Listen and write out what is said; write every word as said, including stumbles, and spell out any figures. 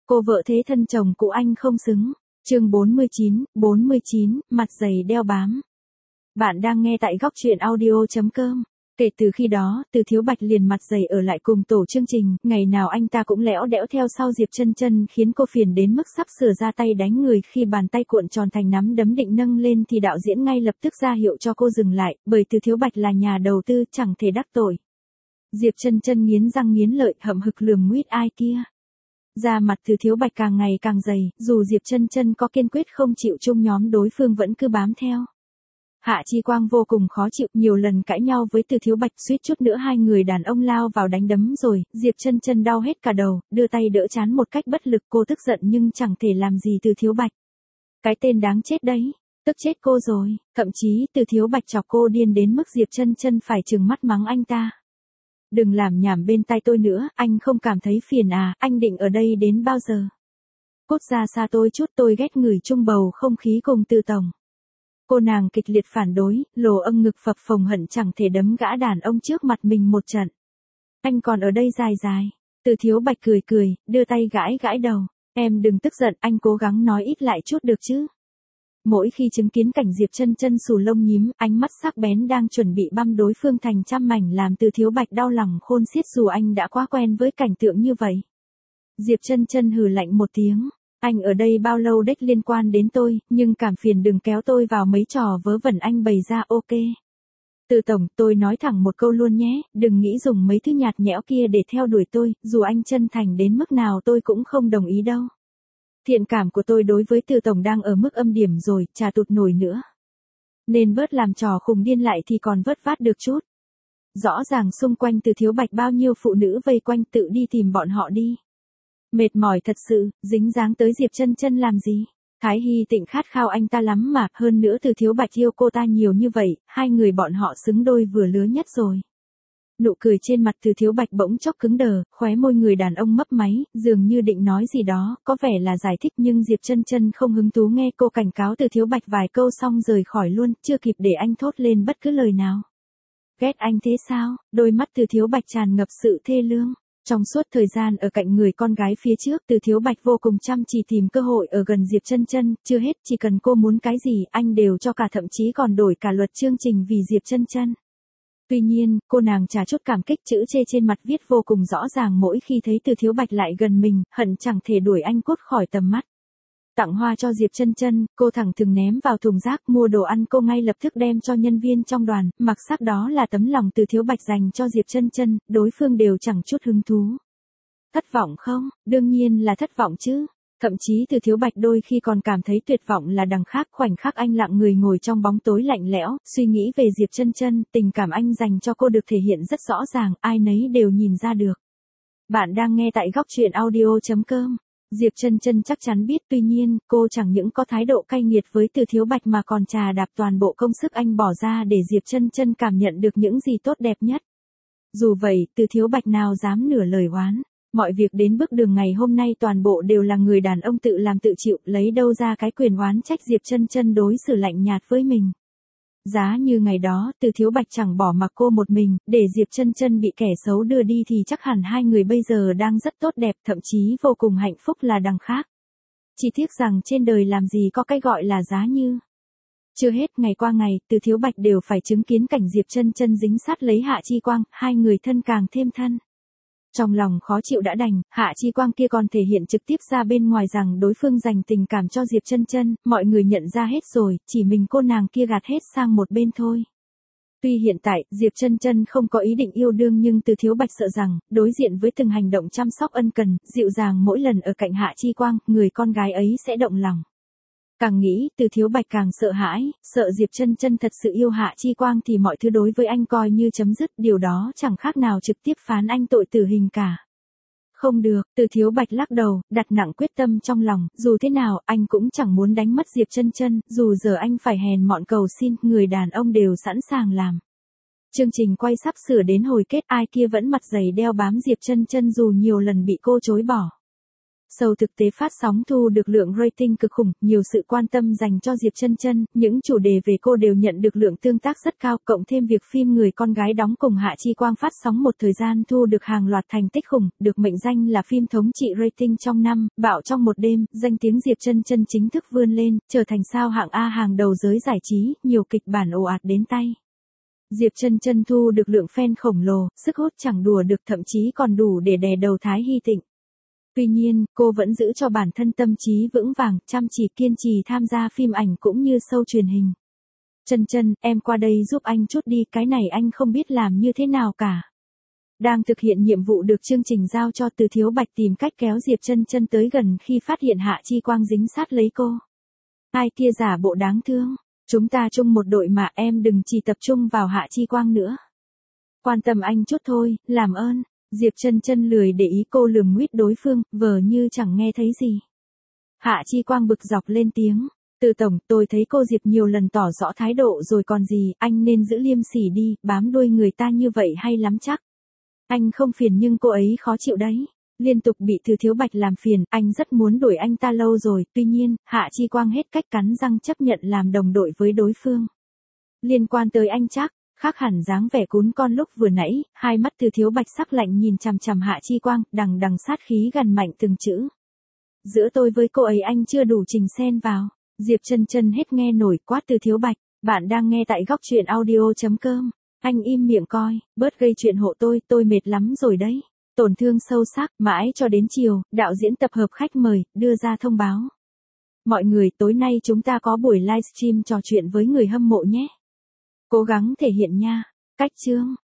Cô vợ thế thân chồng cũ anh không xứng. Chương bốn mươi chín, bốn mươi chín, mặt dày đeo bám. Bạn đang nghe tại góc truyện audio chấm com. Kể từ khi đó, Từ Thiếu Bạch liền mặt dày ở lại cùng tổ chương trình, ngày nào anh ta cũng lẽo đẽo theo sau Diệp Chân Chân, khiến cô phiền đến mức sắp sửa ra tay đánh người. Khi bàn tay cuộn tròn thành nắm đấm định nâng lên thì đạo diễn ngay lập tức ra hiệu cho cô dừng lại, bởi Từ Thiếu Bạch là nhà đầu tư, chẳng thể đắc tội. Diệp Chân Chân nghiến răng nghiến lợi, hậm hực lườm nguýt ai kia. Da mặt Từ Thiếu Bạch càng ngày càng dày, dù Diệp Chân Chân có kiên quyết không chịu chung nhóm đối phương vẫn cứ bám theo. Hạ Chi Quang vô cùng khó chịu, nhiều lần cãi nhau với Từ Thiếu Bạch, suýt chút nữa hai người đàn ông lao vào đánh đấm rồi. Diệp Chân Chân đau hết cả đầu, đưa tay đỡ trán một cách bất lực. Cô tức giận nhưng chẳng thể làm gì Từ Thiếu Bạch. Cái tên đáng chết đấy, tức chết cô rồi. Thậm chí Từ Thiếu Bạch chọc cô điên đến mức Diệp Chân Chân phải trừng mắt mắng anh ta. Đừng làm nhảm bên tai tôi nữa, anh không cảm thấy phiền à, anh định ở đây đến bao giờ? Cút ra xa tôi chút, tôi ghét ngửi chung bầu không khí cùng Từ tổng. Cô nàng kịch liệt phản đối, lồ âm ngực phập phồng hận chẳng thể đấm gã đàn ông trước mặt mình một trận. Anh còn ở đây dài dài. Từ Thiếu Bạch cười cười, đưa tay gãi gãi đầu. Em đừng tức giận, anh cố gắng nói ít lại chút được chứ. Mỗi khi chứng kiến cảnh Diệp Chân Chân xù lông nhím, ánh mắt sắc bén đang chuẩn bị băm đối phương thành trăm mảnh làm Từ Thiếu Bạch đau lòng khôn xiết, dù anh đã quá quen với cảnh tượng như vậy. Diệp Chân Chân hừ lạnh một tiếng. Anh ở đây bao lâu đếch liên quan đến tôi, nhưng cảm phiền đừng kéo tôi vào mấy trò vớ vẩn anh bày ra. Ok. Từ tổng, tôi nói thẳng một câu luôn nhé, đừng nghĩ dùng mấy thứ nhạt nhẽo kia để theo đuổi tôi, dù anh chân thành đến mức nào tôi cũng không đồng ý đâu. Thiện cảm của tôi đối với Từ tổng đang ở mức âm điểm rồi, chả tụt nổi nữa. Nên bớt làm trò khùng điên lại thì còn vớt vát được chút. Rõ ràng xung quanh Từ Thiếu Bạch bao nhiêu phụ nữ vây quanh, tự đi tìm bọn họ đi. Mệt mỏi thật sự, dính dáng tới Diệp Chân Chân làm gì? Thái Hy Tịnh khát khao anh ta lắm mà, hơn nữa Từ Thiếu Bạch yêu cô ta nhiều như vậy, hai người bọn họ xứng đôi vừa lứa nhất rồi. Nụ cười trên mặt Từ Thiếu Bạch bỗng chốc cứng đờ, khóe môi người đàn ông mấp máy, dường như định nói gì đó, có vẻ là giải thích nhưng Diệp Chân Chân không hứng thú nghe cô cảnh cáo Từ Thiếu Bạch vài câu xong rời khỏi luôn, chưa kịp để anh thốt lên bất cứ lời nào. Ghét anh thế sao? Đôi mắt Từ Thiếu Bạch tràn ngập sự thê lương. Trong suốt thời gian ở cạnh người con gái phía trước, Từ Thiếu Bạch vô cùng chăm chỉ tìm cơ hội ở gần Diệp Chân Chân, chưa hết chỉ cần cô muốn cái gì, anh đều cho cả, thậm chí còn đổi cả luật chương trình vì Diệp Chân Chân. Tuy nhiên, cô nàng chả chút cảm kích, chữ chê trên mặt viết vô cùng rõ ràng mỗi khi thấy Từ Thiếu Bạch lại gần mình, hận chẳng thể đuổi anh cút khỏi tầm mắt. Tặng hoa cho Diệp Chân Chân, cô thẳng thừng ném vào thùng rác, mua đồ ăn cô ngay lập tức đem cho nhân viên trong đoàn, mặc sắc đó là tấm lòng Từ Thiếu Bạch dành cho Diệp Chân Chân, đối phương đều chẳng chút hứng thú. Thất vọng không? Đương nhiên là thất vọng chứ. Thậm chí Từ Thiếu Bạch đôi khi còn cảm thấy tuyệt vọng là đằng khác. Khoảnh khắc anh lặng người ngồi trong bóng tối lạnh lẽo, suy nghĩ về Diệp Chân Chân, tình cảm anh dành cho cô được thể hiện rất rõ ràng, ai nấy đều nhìn ra được. Bạn đang nghe tại góc truyện audio chấm com. Diệp Chân Chân chắc chắn biết, tuy nhiên, cô chẳng những có thái độ cay nghiệt với Từ Thiếu Bạch mà còn trà đạp toàn bộ công sức anh bỏ ra để Diệp Chân Chân cảm nhận được những gì tốt đẹp nhất. Dù vậy, Từ Thiếu Bạch nào dám nửa lời oán. Mọi việc đến bước đường ngày hôm nay toàn bộ đều là người đàn ông tự làm tự chịu, lấy đâu ra cái quyền oán trách Diệp Chân Chân đối xử lạnh nhạt với mình. Giá như ngày đó, Từ Thiếu Bạch chẳng bỏ mặc cô một mình, để Diệp Chân Chân bị kẻ xấu đưa đi thì chắc hẳn hai người bây giờ đang rất tốt đẹp, thậm chí vô cùng hạnh phúc là đằng khác. Chỉ tiếc rằng trên đời làm gì có cái gọi là giá như. Chưa hết, ngày qua ngày, Từ Thiếu Bạch đều phải chứng kiến cảnh Diệp Chân Chân dính sát lấy Hạ Chi Quang, hai người thân càng thêm thân. Trong lòng khó chịu đã đành, Hạ Chi Quang kia còn thể hiện trực tiếp ra bên ngoài rằng đối phương dành tình cảm cho Diệp Chân Chân, mọi người nhận ra hết rồi, chỉ mình cô nàng kia gạt hết sang một bên thôi. Tuy hiện tại, Diệp Chân Chân không có ý định yêu đương nhưng Từ Thiếu Bạch sợ rằng, đối diện với từng hành động chăm sóc ân cần, dịu dàng mỗi lần ở cạnh Hạ Chi Quang, người con gái ấy sẽ động lòng. Càng nghĩ, Từ Thiếu Bạch càng sợ hãi, sợ Diệp Chân Chân thật sự yêu Hạ Chi Quang thì mọi thứ đối với anh coi như chấm dứt, điều đó chẳng khác nào trực tiếp phán anh tội tử hình cả. Không được, Từ Thiếu Bạch lắc đầu, đặt nặng quyết tâm trong lòng, dù thế nào, anh cũng chẳng muốn đánh mất Diệp Chân Chân, dù giờ anh phải hèn mọn cầu xin, người đàn ông đều sẵn sàng làm. Chương trình quay sắp sửa đến hồi kết, ai kia vẫn mặt dày đeo bám Diệp Chân Chân dù nhiều lần bị cô chối bỏ. Show thực tế phát sóng thu được lượng rating cực khủng, nhiều sự quan tâm dành cho Diệp Chân Chân, những chủ đề về cô đều nhận được lượng tương tác rất cao, cộng thêm việc phim Người con gái đóng cùng Hạ Chi Quang phát sóng một thời gian thu được hàng loạt thành tích khủng, được mệnh danh là phim thống trị rating trong năm, bạo trong một đêm, danh tiếng Diệp Chân Chân chính thức vươn lên, trở thành sao hạng A hàng đầu giới giải trí, nhiều kịch bản ồ ạt đến tay. Diệp Chân Chân thu được lượng fan khổng lồ, sức hút chẳng đùa được, thậm chí còn đủ để đè đầu Thái Hy Tịnh. Tuy nhiên, cô vẫn giữ cho bản thân tâm trí vững vàng, chăm chỉ kiên trì tham gia phim ảnh cũng như show truyền hình. Chân Chân, em qua đây giúp anh chút đi, cái này anh không biết làm như thế nào cả. Đang thực hiện nhiệm vụ được chương trình giao cho, Từ Thiếu Bạch tìm cách kéo Diệp Chân Chân tới gần khi phát hiện Hạ Chi Quang dính sát lấy cô. Ai kia giả bộ đáng thương, chúng ta chung một đội mà, em đừng chỉ tập trung vào Hạ Chi Quang nữa. Quan tâm anh chút thôi, làm ơn. Diệp Chân Chân lười để ý, cô lườm nguýt đối phương, vờ như chẳng nghe thấy gì. Hạ Chi Quang bực dọc lên tiếng, Từ tổng, tôi thấy cô Diệp nhiều lần tỏ rõ thái độ rồi còn gì, anh nên giữ liêm sỉ đi, bám đuôi người ta như vậy hay lắm chắc. Anh không phiền nhưng cô ấy khó chịu đấy. Liên tục bị Từ Thiếu Bạch làm phiền, anh rất muốn đuổi anh ta lâu rồi, tuy nhiên, Hạ Chi Quang hết cách cắn răng chấp nhận làm đồng đội với đối phương. Liên quan tới anh chắc, khác hẳn dáng vẻ cún con lúc vừa nãy, hai mắt Từ Thiếu Bạch sắc lạnh nhìn chằm chằm Hạ Chi Quang, đằng đằng sát khí gằn mạnh từng chữ. Giữa tôi với cô ấy anh chưa đủ trình xen vào. Diệp Chân Chân hết nghe nổi, quát Từ Thiếu Bạch, bạn đang nghe tại góc truyện audio chấm com. Anh im miệng coi, bớt gây chuyện hộ tôi, tôi mệt lắm rồi đấy. Tổn thương sâu sắc, mãi cho đến chiều, đạo diễn tập hợp khách mời, đưa ra thông báo. Mọi người, tối nay chúng ta có buổi livestream trò chuyện với người hâm mộ nhé. Cố gắng thể hiện nha. Cách chương.